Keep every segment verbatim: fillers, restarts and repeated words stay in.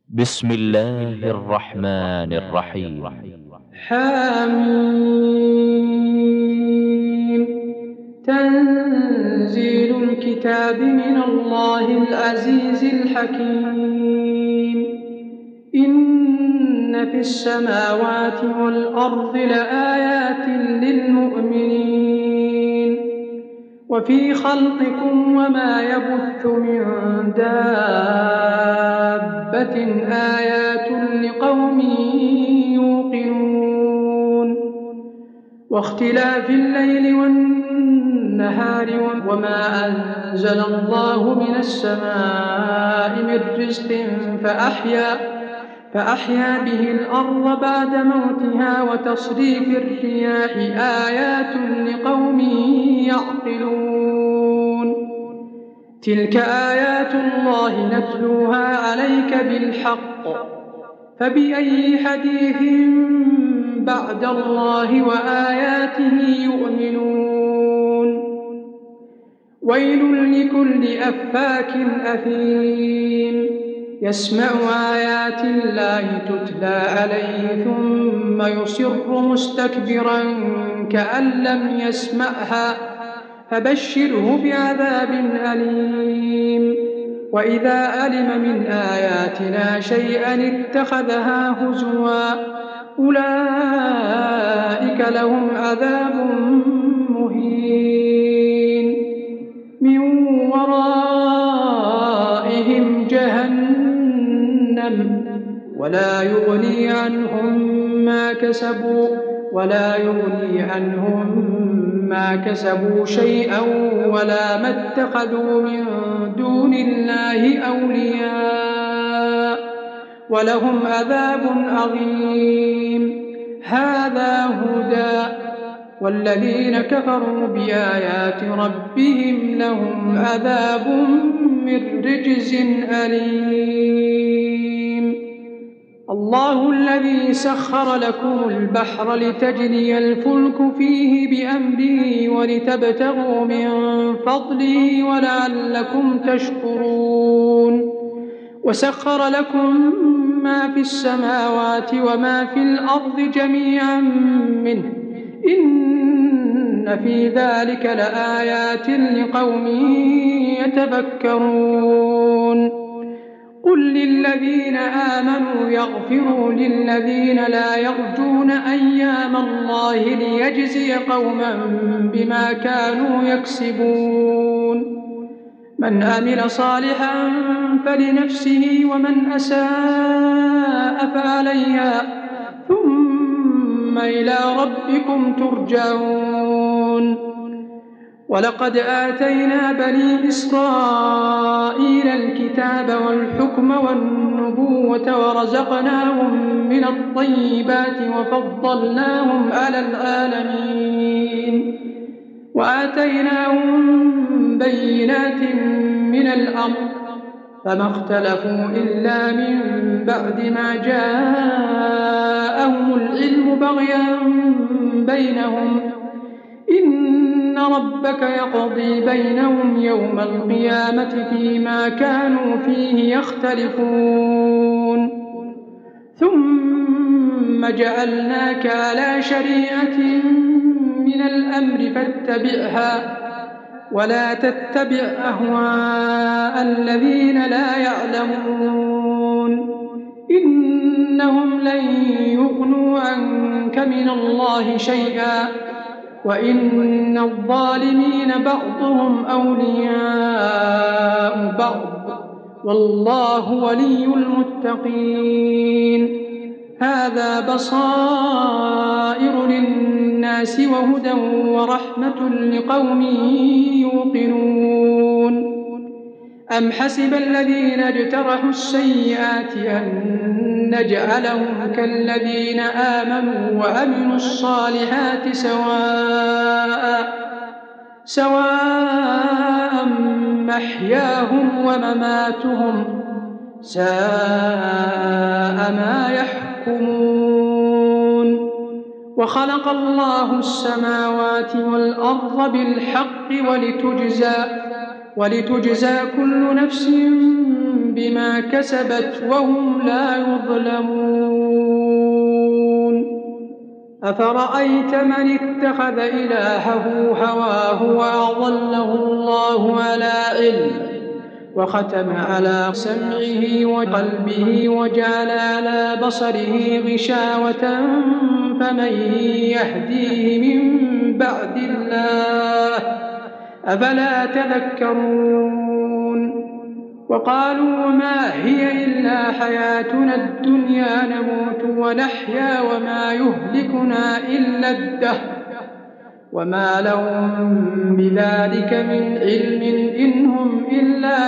بسم الله الرحمن الرحيم. حميم. تنزيل الكتاب من الله العزيز الحكيم. إن في السماوات والأرض لآيات للمؤمنين وفي خلقكم وما يبث من دابة آيات لقوم يوقنون واختلاف الليل والنهار وما أنزل الله من السماء من رزق فأحيا فأحيا به الأرض بعد موتها وتصريف الرياح آيات لقوم يعقلون تلك آيات الله نتلوها عليك بالحق فبأي حديث بعد الله وآياته يؤمنون ويل لكل أفاك أثيم يسمع آيات الله تتلى عليه ثم يصر مستكبرا كأن لم يسمعها فبشره بعذاب أليم وإذا علم من آياتنا شيئا اتخذها هزوا أولئك لهم عذاب مهين من ورائهم جهنم ولا يغني عنهم ما كسبوا ولا يغني عنهم ما كسبوا شيئا ولا ما اتخذوا من دون الله أولياء ولهم عذاب عظيم هذا هدى والذين كفروا بآيات ربهم لهم عذاب من رجز أليم الله الذي سخر لكم البحر لتجري الفلك فيه بأمره ولتبتغوا من فضله ولعلكم تشكرون وسخر لكم ما في السماوات وما في الأرض جميعا منه إن في ذلك لآيات لقوم يتفكرون قل للذين آمنوا يغفروا للذين لا يرجون أيام الله ليجزي قوما بما كانوا يكسبون من عمل صالحا فلنفسه ومن أساء فعليها ثم إلى ربكم ترجعون ولقد آتينا بني إسرائيل الكتاب والحكم والنبوة ورزقناهم من الطيبات وفضلناهم على العالمين وآتيناهم بينات من الأمر فما اختلفوا إلا من بعد ما جاءهم العلم بغيا بينهم إن ربك يقضي بينهم يوم القيامة فيما كانوا فيه يختلفون ثم جعلناك على شريعة من الأمر فاتبعها ولا تتبع أهواء الذين لا يعلمون إنهم لن يغنوا عنك من الله شيئا وإن الظالمين بعضهم أولياء بعض والله ولي المتقين هذا بصائر للناس وهدى ورحمة لقوم يوقنون أم حسب الذين اجترحوا السيئات أن نجعلهم كالذين آمنوا وعملوا الصالحات سواء سواء محياهم ومماتهم ساء ما يحكمون وخلق الله السماوات والأرض بالحق ولتجزى ولتجزى كل نفس بما كسبت وهم لا يظلمون. أفرأيت من اتخذ إلهه هواه وأضله الله على علم وختم على سمعه وقلبه وجعل على بصره غشاوة فمن يهديه من بعد الله أفلا تذكرون. وقالوا ما هي إلا حياتنا الدنيا نموت ونحيا وما يهلكنا إلا الدهر وما لهم بذلك من علم إن هم إلا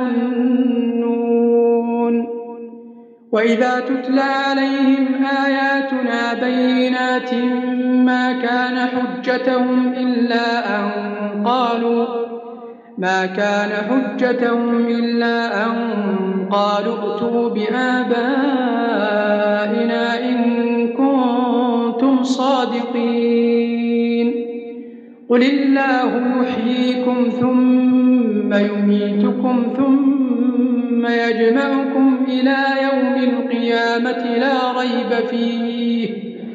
يظنون. وإذا تتلى عليهم آياتنا بينات ما كان حجتهم إلا أن قالوا ما كان حجتهم إلا أن قالوا ائتوا بآبائنا إن كنتم صادقين. قل الله يحييكم ثم يميتكم ثم يجمعكم إلى يوم القيامة لا ريب فيه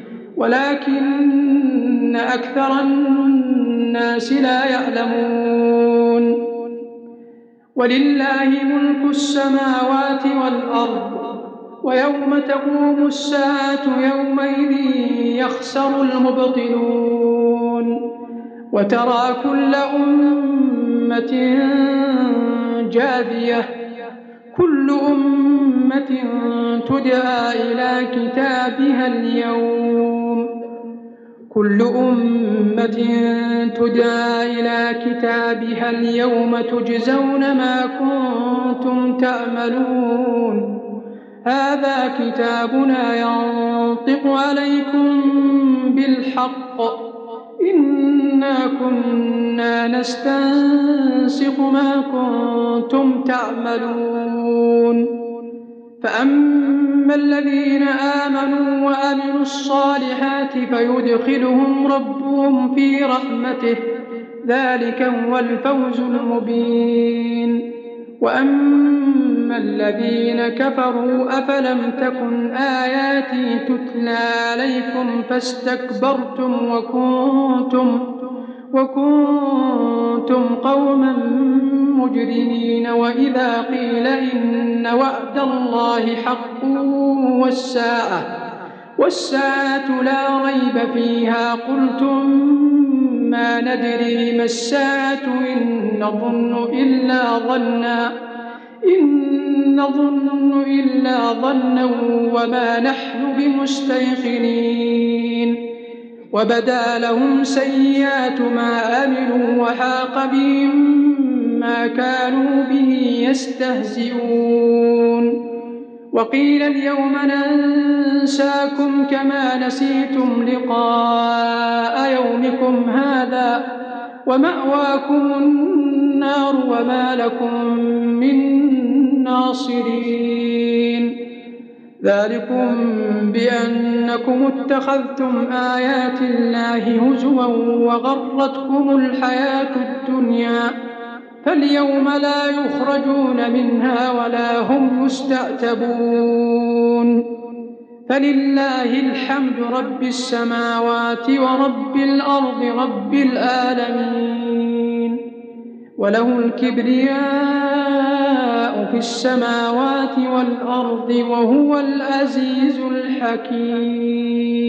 ولكن أكثر الناس لا يعلمون. ولله ملك السماوات والأرض ويوم تقوم الساعة يومئذ يخسر المبطلون. وترى كل أمة جاثية كل أمة تدعى إلى كتابها اليوم كل أمة تدعى إلى كتابها اليوم تجزون ما كنتم تعملون. هذا كتابنا ينطق عليكم بالحق إنا كنا نستنسخ ما كنتم تعملون. فأما الذين آمنوا وعملوا الصالحات فيدخلهم ربهم في رحمته ذلك هو الفوز المبين. وأما الذين كفروا أفلم تكن آياتي تتلى عليكم فاستكبرتم وكنتم وكنتم قوما مجرمين. وإذا قيل إن وعد الله حق والساعة والساعة لا ريب فيها قلتم ما ندري ما الساعة إن نظن إلا ظنا إن نظن إلا ظنا وما نحن بمستيقنين. وبدا لهم سيئات ما عملوا وحاق بهم ما كانوا به يستهزئون. وقيل اليوم ننساكم كما نسيتم لقاء يومكم هذا ومأواكم النار وما لكم من ناصرين. ذلكم بأنكم اتخذتم آيات الله هزوا وغرتكم الحياة الدنيا فاليوم لا يخرجون منها ولا هم يستعتبون. فلله الحمد رب السماوات ورب الأرض رب العالمين وله الكبرياء في السماوات والأرض وهو العزيز الحكيم.